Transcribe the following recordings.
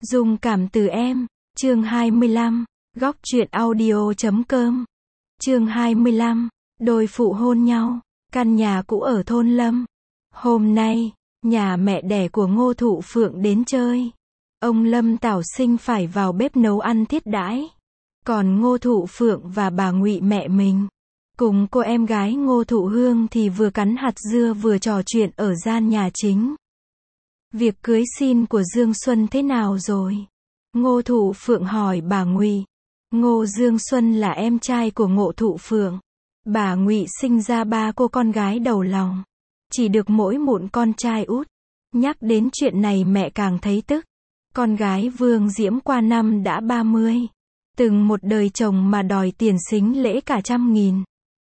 Dung cảm từ em, chương 25, góc truyện audio.com. Chương 25, đôi phụ hôn nhau, căn nhà cũ ở thôn Lâm. Hôm nay, nhà mẹ đẻ của Ngô Thụ Phượng đến chơi. Ông Lâm Tảo Sinh phải vào bếp nấu ăn thiết đãi. Còn Ngô Thụ Phượng và bà Ngụy mẹ mình, cùng cô em gái Ngô Thụ Hương thì vừa cắn hạt dưa vừa trò chuyện ở gian nhà chính. Việc cưới xin của Dương Xuân thế nào rồi? Ngô Thụ Phượng hỏi bà Ngụy. Ngô Dương Xuân là em trai của Ngô Thụ Phượng. Bà Ngụy sinh ra ba cô con gái đầu lòng, chỉ được mỗi một con trai út. Nhắc đến chuyện này mẹ càng thấy tức. Con gái Vương Diễm qua năm đã 30. Từng một đời chồng mà đòi tiền sính lễ cả 100.000.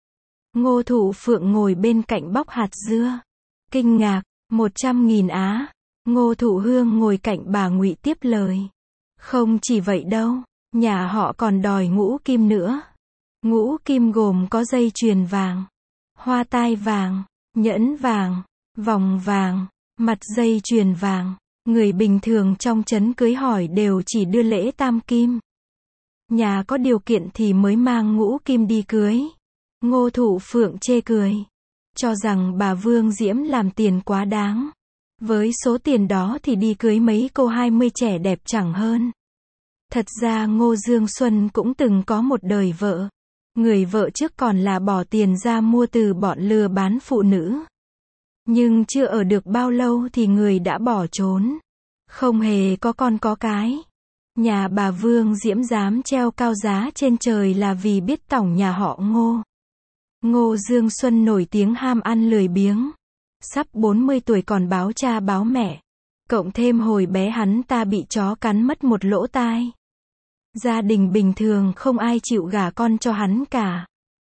Ngô Thụ Phượng ngồi bên cạnh bóc hạt dưa. Kinh ngạc, 100.000 á. Ngô Thụ Hương ngồi cạnh bà Ngụy tiếp lời. Không chỉ vậy đâu, nhà họ còn đòi ngũ kim nữa. Ngũ kim gồm có dây chuyền vàng, hoa tai vàng, nhẫn vàng, vòng vàng, mặt dây chuyền vàng. Người bình thường trong trấn cưới hỏi đều chỉ đưa lễ tam kim. Nhà có điều kiện thì mới mang ngũ kim đi cưới. Ngô Thụ Phượng chê cười, cho rằng bà Vương Diễm làm tiền quá đáng. Với số tiền đó thì đi cưới mấy cô 20 trẻ đẹp chẳng hơn. Thật ra Ngô Dương Xuân cũng từng có một đời vợ. Người vợ trước còn là bỏ tiền ra mua từ bọn lừa bán phụ nữ. Nhưng chưa ở được bao lâu thì người đã bỏ trốn. Không hề có con có cái. Nhà bà Vương Diễm dám treo cao giá trên trời là vì biết tổng nhà họ Ngô. Ngô Dương Xuân nổi tiếng ham ăn lười biếng. Sắp 40 tuổi còn báo cha báo mẹ. Cộng thêm hồi bé hắn ta bị chó cắn mất một lỗ tai. Gia đình bình thường không ai chịu gả con cho hắn cả.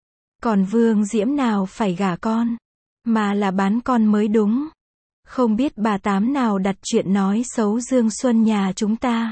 Còn Vương Diễm nào phải gả con, mà là bán con mới đúng. Không biết bà Tám nào đặt chuyện nói xấu Dương Xuân nhà chúng ta.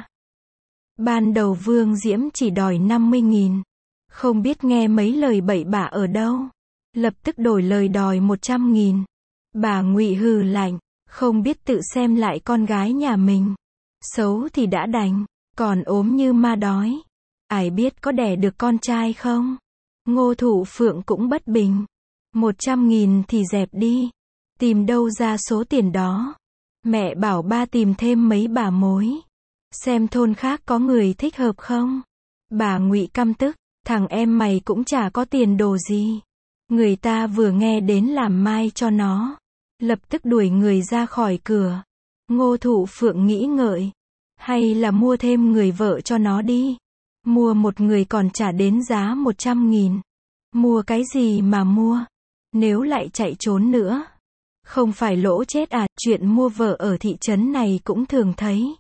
Ban đầu Vương Diễm chỉ đòi 50.000. Không biết nghe mấy lời bậy bạ ở đâu. Lập tức đổi lời đòi 100.000. Bà Ngụy hừ lạnh, không biết tự xem lại con gái nhà mình. Xấu thì đã đành, còn ốm như ma đói. Ai biết có đẻ được con trai không? Ngô Thụ Phượng cũng bất bình. 100.000 thì dẹp đi. Tìm đâu ra số tiền đó? Mẹ bảo ba tìm thêm mấy bà mối. Xem thôn khác có người thích hợp không? Bà Ngụy căm tức, thằng em mày cũng chả có tiền đồ gì. Người ta vừa nghe đến làm mai cho nó. Lập tức đuổi người ra khỏi cửa. Ngô Thụ Phượng nghĩ ngợi. Hay là mua thêm người vợ cho nó đi. Mua một người còn trả đến giá 100.000. Mua cái gì mà mua? Nếu lại chạy trốn nữa. Không phải lỗ chết à? Chuyện mua vợ ở thị trấn này cũng thường thấy.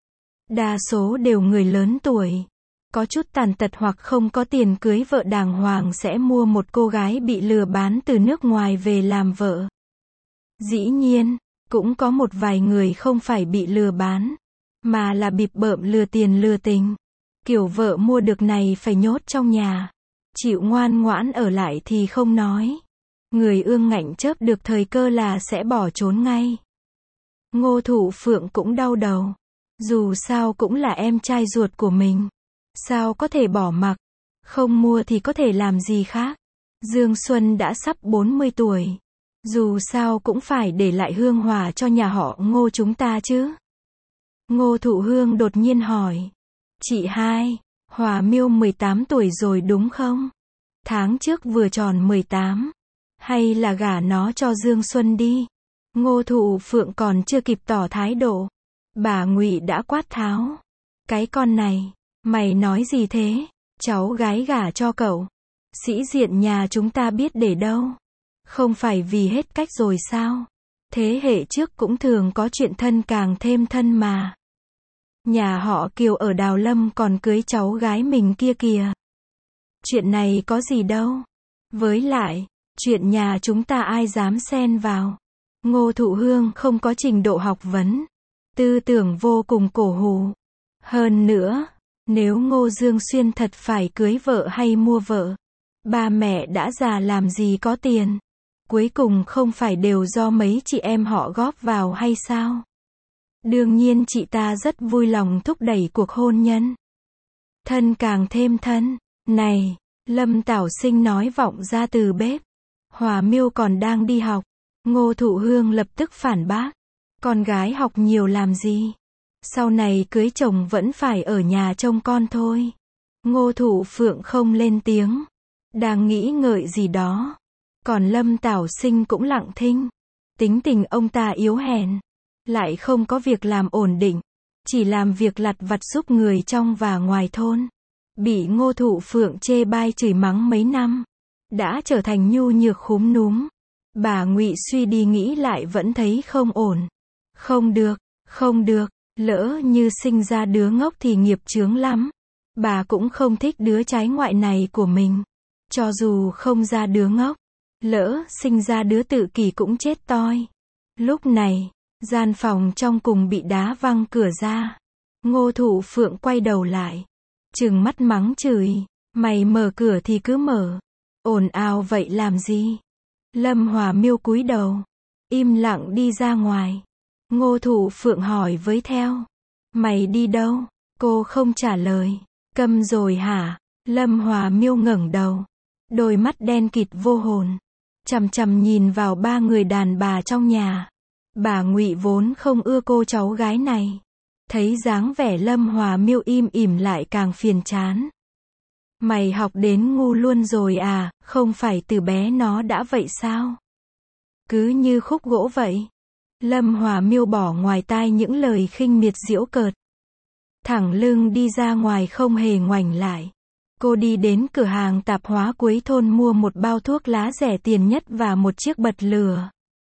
Đa số đều người lớn tuổi. Có chút tàn tật hoặc không có tiền cưới vợ đàng hoàng sẽ mua một cô gái bị lừa bán từ nước ngoài về làm vợ. Dĩ nhiên, cũng có một vài người không phải bị lừa bán, mà là bịp bợm lừa tiền lừa tình. Kiểu vợ mua được này phải nhốt trong nhà. Chịu ngoan ngoãn ở lại thì không nói. Người ương ngạnh chớp được thời cơ là sẽ bỏ trốn ngay. Ngô Thụ Phượng cũng đau đầu. Dù sao cũng là em trai ruột của mình. Sao có thể bỏ mặc? Không mua thì có thể làm gì khác? Dương Xuân đã sắp 40 tuổi. Dù sao cũng phải để lại hương hỏa cho nhà họ Ngô chúng ta chứ. Ngô Thụ Hương đột nhiên hỏi. Chị hai, Hòa Miêu 18 tuổi rồi đúng không? Tháng trước vừa tròn 18. Hay là gả nó cho Dương Xuân đi? Ngô Thụ Phượng còn chưa kịp tỏ thái độ. Bà Ngụy đã quát tháo. Cái con này, mày nói gì thế? Cháu gái gả cho cậu. Sĩ diện nhà chúng ta biết để đâu. Không phải vì hết cách rồi sao? Thế hệ trước cũng thường có chuyện thân càng thêm thân mà. Nhà họ Kiều ở Đào Lâm còn cưới cháu gái mình kia kìa. Chuyện này có gì đâu. Với lại, chuyện nhà chúng ta ai dám xen vào. Ngô Thụ Hương không có trình độ học vấn. Tư tưởng vô cùng cổ hủ. Hơn nữa, nếu Ngô Dương Xuyên thật phải cưới vợ hay mua vợ, ba mẹ đã già làm gì có tiền. Cuối cùng không phải đều do mấy chị em họ góp vào hay sao? Đương nhiên chị ta rất vui lòng thúc đẩy cuộc hôn nhân. Thân càng thêm thân. Này, Lâm Tảo Sinh nói vọng ra từ bếp. Hòa Miêu còn đang đi học. Ngô Thụ Hương lập tức phản bác. Con gái học nhiều làm gì? Sau này cưới chồng vẫn phải ở nhà trông con thôi. Ngô Thụ Phượng không lên tiếng. Đang nghĩ ngợi gì đó. Còn Lâm Tảo Sinh cũng lặng thinh. Tính tình ông ta yếu hèn. Lại không có việc làm ổn định. Chỉ làm việc lặt vặt giúp người trong và ngoài thôn. Bị Ngô Thụ Phượng chê bai chửi mắng mấy năm. Đã trở thành nhu nhược khúm núm. Bà Ngụy suy đi nghĩ lại vẫn thấy không ổn. Không được, lỡ như sinh ra đứa ngốc thì nghiệp chướng lắm. Bà cũng không thích đứa trái ngoại này của mình. Cho dù không ra đứa ngốc, lỡ sinh ra đứa tự kỷ cũng chết toi. Lúc này, gian phòng trong cùng bị đá văng cửa ra. Ngô Thụ Phượng quay đầu lại, trừng mắt mắng chửi, mày mở cửa thì cứ mở, ồn ào vậy làm gì? Lâm Hòa Miêu cúi đầu, im lặng đi ra ngoài. Ngô Thụ Phượng hỏi với theo, mày đi đâu? Cô không trả lời. Câm rồi hả? Lâm Hòa Miêu ngẩng đầu, đôi mắt đen kịt vô hồn, chằm chằm nhìn vào ba người đàn bà trong nhà. Bà Ngụy vốn không ưa cô cháu gái này, thấy dáng vẻ Lâm Hòa Miêu im ỉm lại càng phiền chán. Mày học đến ngu luôn rồi à, không phải từ bé nó đã vậy sao? Cứ như khúc gỗ vậy. Lâm Hòa Miêu bỏ ngoài tai những lời khinh miệt giễu cợt. Thẳng lưng đi ra ngoài không hề ngoảnh lại. Cô đi đến cửa hàng tạp hóa cuối thôn mua một bao thuốc lá rẻ tiền nhất và một chiếc bật lửa.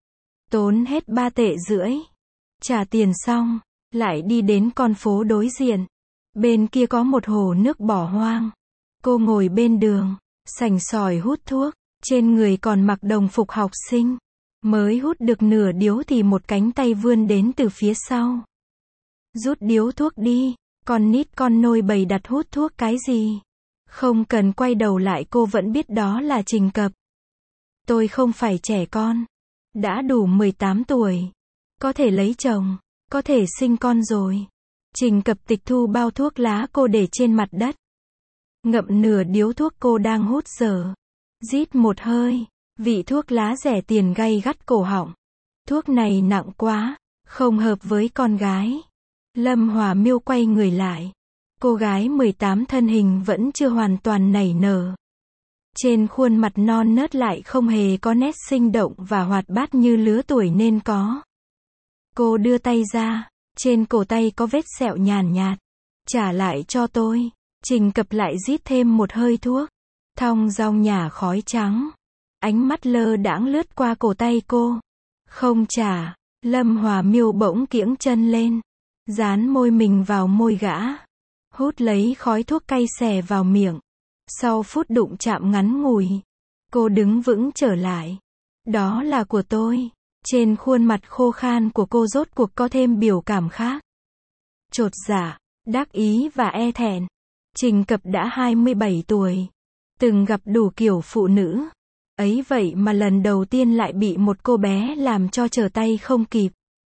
Tốn hết 3 tệ rưỡi. Trả tiền xong, lại đi đến con phố đối diện. Bên kia có một hồ nước bỏ hoang. Cô ngồi bên đường, sành sỏi hút thuốc, trên người còn mặc đồng phục học sinh. Mới hút được nửa điếu thì một cánh tay vươn đến từ phía sau. Rút điếu thuốc đi, con nít con nôi bày đặt hút thuốc cái gì? Không cần quay đầu lại cô vẫn biết đó là Trình Cập. Tôi không phải trẻ con. Đã đủ 18 tuổi. Có thể lấy chồng, có thể sinh con rồi. Trình Cập tịch thu bao thuốc lá cô để trên mặt đất. Ngậm nửa điếu thuốc cô đang hút dở. Rít một hơi, vị thuốc lá rẻ tiền gay gắt cổ họng. Thuốc này nặng quá, không hợp với con gái. Lâm Hòa Miêu quay người lại. Cô gái 18 thân hình vẫn chưa hoàn toàn nảy nở. Trên khuôn mặt non nớt lại không hề có nét sinh động và hoạt bát như lứa tuổi nên có. Cô đưa tay ra, trên cổ tay có vết sẹo nhàn nhạt. Trả lại cho tôi. Trình Cập lại rít thêm một hơi thuốc. Thong dong nhả khói trắng. Ánh mắt lơ đãng lướt qua cổ tay cô. Không trả. Lâm Hòa Miêu bỗng kiễng chân lên, dán môi mình vào môi gã, hút lấy khói thuốc cay xè vào miệng. Sau phút đụng chạm ngắn ngủi, cô đứng vững trở lại. Đó là của tôi. Trên khuôn mặt khô khan của cô rốt cuộc có thêm biểu cảm khác. Chột dạ, đắc ý và e thẹn. Trình Cập đã 27 tuổi, từng gặp đủ kiểu phụ nữ. Ấy vậy mà lần đầu tiên lại bị một cô bé làm cho trở tay không kịp.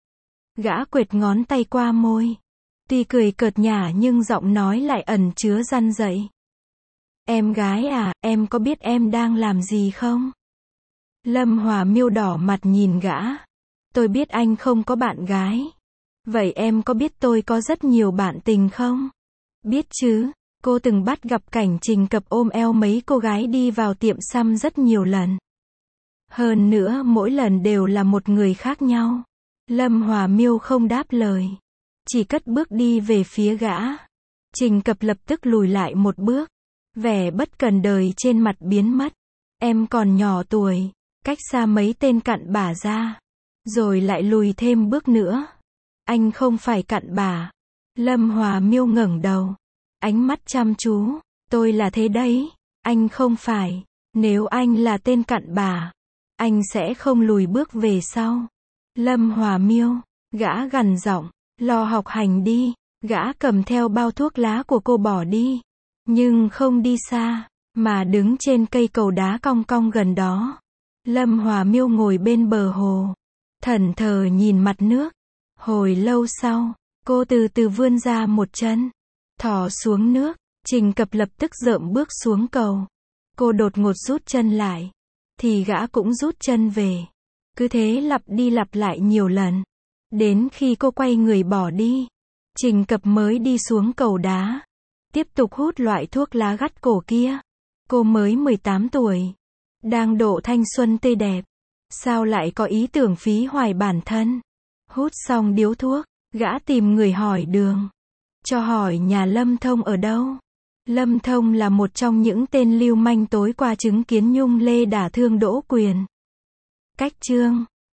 Gã quệt ngón tay qua môi. Tuy cười cợt nhả nhưng giọng nói lại ẩn chứa răn dậy. Em gái à, em có biết em đang làm gì không? Lâm Hòa Miêu đỏ mặt nhìn gã. Tôi biết anh không có bạn gái. Vậy em có biết tôi có rất nhiều bạn tình không? Biết chứ, cô từng bắt gặp cảnh Trình Cập ôm eo mấy cô gái đi vào tiệm xăm rất nhiều lần. Hơn nữa mỗi lần đều là một người khác nhau. Lâm Hòa Miêu không đáp lời, chỉ cất bước đi về phía gã. Trình Cập lập tức lùi lại một bước. Vẻ bất cần đời trên mặt biến mất. Em còn nhỏ tuổi, cách xa mấy tên cặn bã ra. Rồi lại lùi thêm bước nữa. Anh không phải cặn bã. Lâm Hòa Miêu ngẩng đầu, ánh mắt chăm chú. Tôi là thế đấy, anh không phải. Nếu anh là tên cặn bã, anh sẽ không lùi bước về sau. Lâm Hòa Miêu, gã gằn giọng, lo học hành đi. Gã cầm theo bao thuốc lá của cô bỏ đi. Nhưng không đi xa, mà đứng trên cây cầu đá cong cong gần đó. Lâm Hòa Miêu ngồi bên bờ hồ, thẫn thờ nhìn mặt nước. Hồi lâu sau, cô từ từ vươn ra một chân, thò xuống nước. Trình Cập lập tức rợm bước xuống cầu. Cô đột ngột rút chân lại, thì gã cũng rút chân về. Cứ thế lặp đi lặp lại nhiều lần. Đến khi cô quay người bỏ đi, Trình Cập mới đi xuống cầu đá, tiếp tục hút loại thuốc lá gắt cổ kia. Cô mới 18 tuổi, đang độ thanh xuân tươi đẹp, sao lại có ý tưởng phí hoài bản thân. Hút xong điếu thuốc, gã tìm người hỏi đường, cho hỏi nhà Lâm Thông ở đâu. Lâm Thông là một trong những tên lưu manh tối qua chứng kiến Nhung Lê đả thương Đỗ Quyền. Cách chương